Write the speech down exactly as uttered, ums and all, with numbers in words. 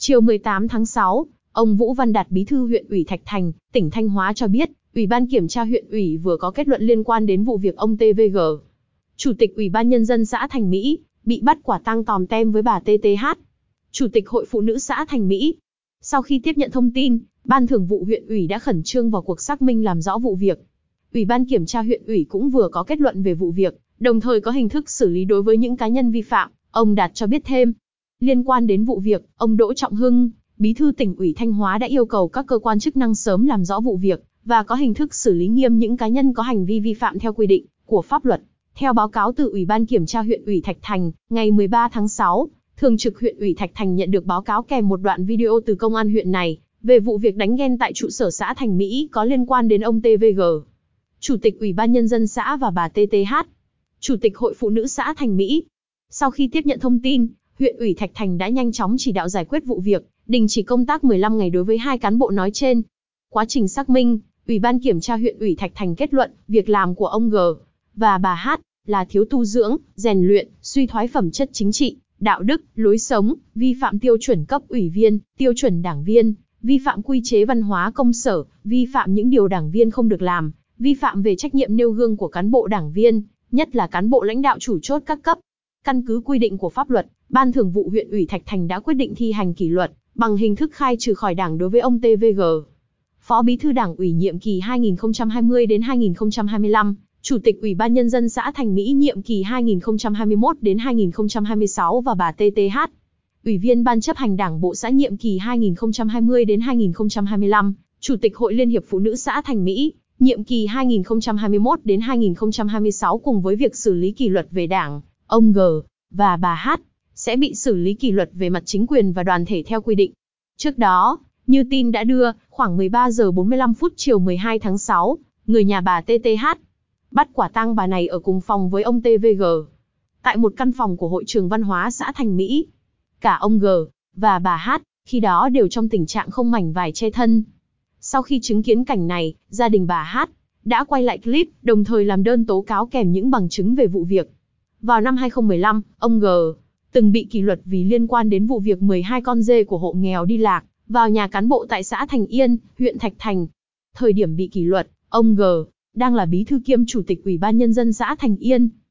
Chiều mười tám tháng sáu, ông Vũ Văn Đạt, Bí thư huyện ủy Thạch Thành, tỉnh Thanh Hóa cho biết, Ủy ban Kiểm tra huyện ủy vừa có kết luận liên quan đến vụ việc ông tê vê giê, Chủ tịch Ủy ban Nhân dân xã Thành Mỹ, bị bắt quả tang tòm tem với bà tê tê hát, Chủ tịch Hội Phụ nữ xã Thành Mỹ. Sau khi tiếp nhận thông tin, Ban Thường vụ huyện ủy đã khẩn trương vào cuộc xác minh làm rõ vụ việc. Ủy ban Kiểm tra huyện ủy cũng vừa có kết luận về vụ việc, đồng thời có hình thức xử lý đối với những cá nhân vi phạm. Ông Đạt cho biết thêm, liên quan đến vụ việc, ông Đỗ Trọng Hưng, Bí thư Tỉnh ủy Thanh Hóa đã yêu cầu các cơ quan chức năng sớm làm rõ vụ việc và có hình thức xử lý nghiêm những cá nhân có hành vi vi phạm theo quy định của pháp luật. Theo báo cáo từ Ủy ban Kiểm tra huyện ủy Thạch Thành, ngày mười ba tháng sáu, Thường trực huyện ủy Thạch Thành nhận được báo cáo kèm một đoạn video từ công an huyện này về vụ việc đánh ghen tại trụ sở xã Thành Mỹ có liên quan đến ông tê vê giê, Chủ tịch Ủy ban Nhân dân xã và bà tê tê hát, Chủ tịch Hội Phụ nữ xã Thành Mỹ. Sau khi tiếp nhận thông tin, huyện ủy Thạch Thành đã nhanh chóng chỉ đạo giải quyết vụ việc, đình chỉ công tác mười lăm ngày đối với hai cán bộ nói trên. Quá trình xác minh, Ủy ban Kiểm tra huyện ủy Thạch Thành kết luận, việc làm của ông G và bà H là thiếu tu dưỡng, rèn luyện, suy thoái phẩm chất chính trị, đạo đức, lối sống, vi phạm tiêu chuẩn cấp ủy viên, tiêu chuẩn đảng viên, vi phạm quy chế văn hóa công sở, vi phạm những điều đảng viên không được làm, vi phạm về trách nhiệm nêu gương của cán bộ đảng viên, nhất là cán bộ lãnh đạo chủ chốt các cấp. Căn cứ quy định của pháp luật, Ban Thường vụ huyện ủy Thạch Thành đã quyết định thi hành kỷ luật bằng hình thức khai trừ khỏi đảng đối với ông tê vê giê, Phó Bí thư Đảng ủy nhiệm kỳ hai nghìn không trăm hai mươi đến hai nghìn không trăm hai mươi lăm, Chủ tịch Ủy ban Nhân dân xã Thành Mỹ nhiệm kỳ hai nghìn không trăm hai mươi mốt đến hai nghìn không trăm hai mươi sáu và bà tê tê hát, Ủy viên Ban chấp hành Đảng bộ xã nhiệm kỳ hai nghìn không trăm hai mươi đến hai nghìn không trăm hai mươi lăm, Chủ tịch Hội Liên hiệp Phụ nữ xã Thành Mỹ, nhiệm kỳ hai nghìn không trăm hai mươi mốt đến hai nghìn không trăm hai mươi sáu cùng với việc xử lý kỷ luật về Đảng, ông G và bà H sẽ bị xử lý kỷ luật về mặt chính quyền và đoàn thể theo quy định. Trước đó, như tin đã đưa, khoảng mười ba giờ bốn mươi lăm phút chiều mười hai tháng sáu, người nhà bà tê tê hát bắt quả tang bà này ở cùng phòng với ông tê vê giê tại một căn phòng của Hội trường Văn hóa xã Thành Mỹ. Cả ông G và bà H khi đó đều trong tình trạng không mảnh vải che thân. Sau khi chứng kiến cảnh này, gia đình bà H đã quay lại clip, đồng thời làm đơn tố cáo kèm những bằng chứng về vụ việc. Vào năm hai nghìn không trăm mười lăm, ông G từng bị kỷ luật vì liên quan đến vụ việc mười hai con dê của hộ nghèo đi lạc vào nhà cán bộ tại xã Thành Yên, huyện Thạch Thành. Thời điểm bị kỷ luật, ông G đang là bí thư kiêm chủ tịch Ủy ban Nhân dân xã Thành Yên.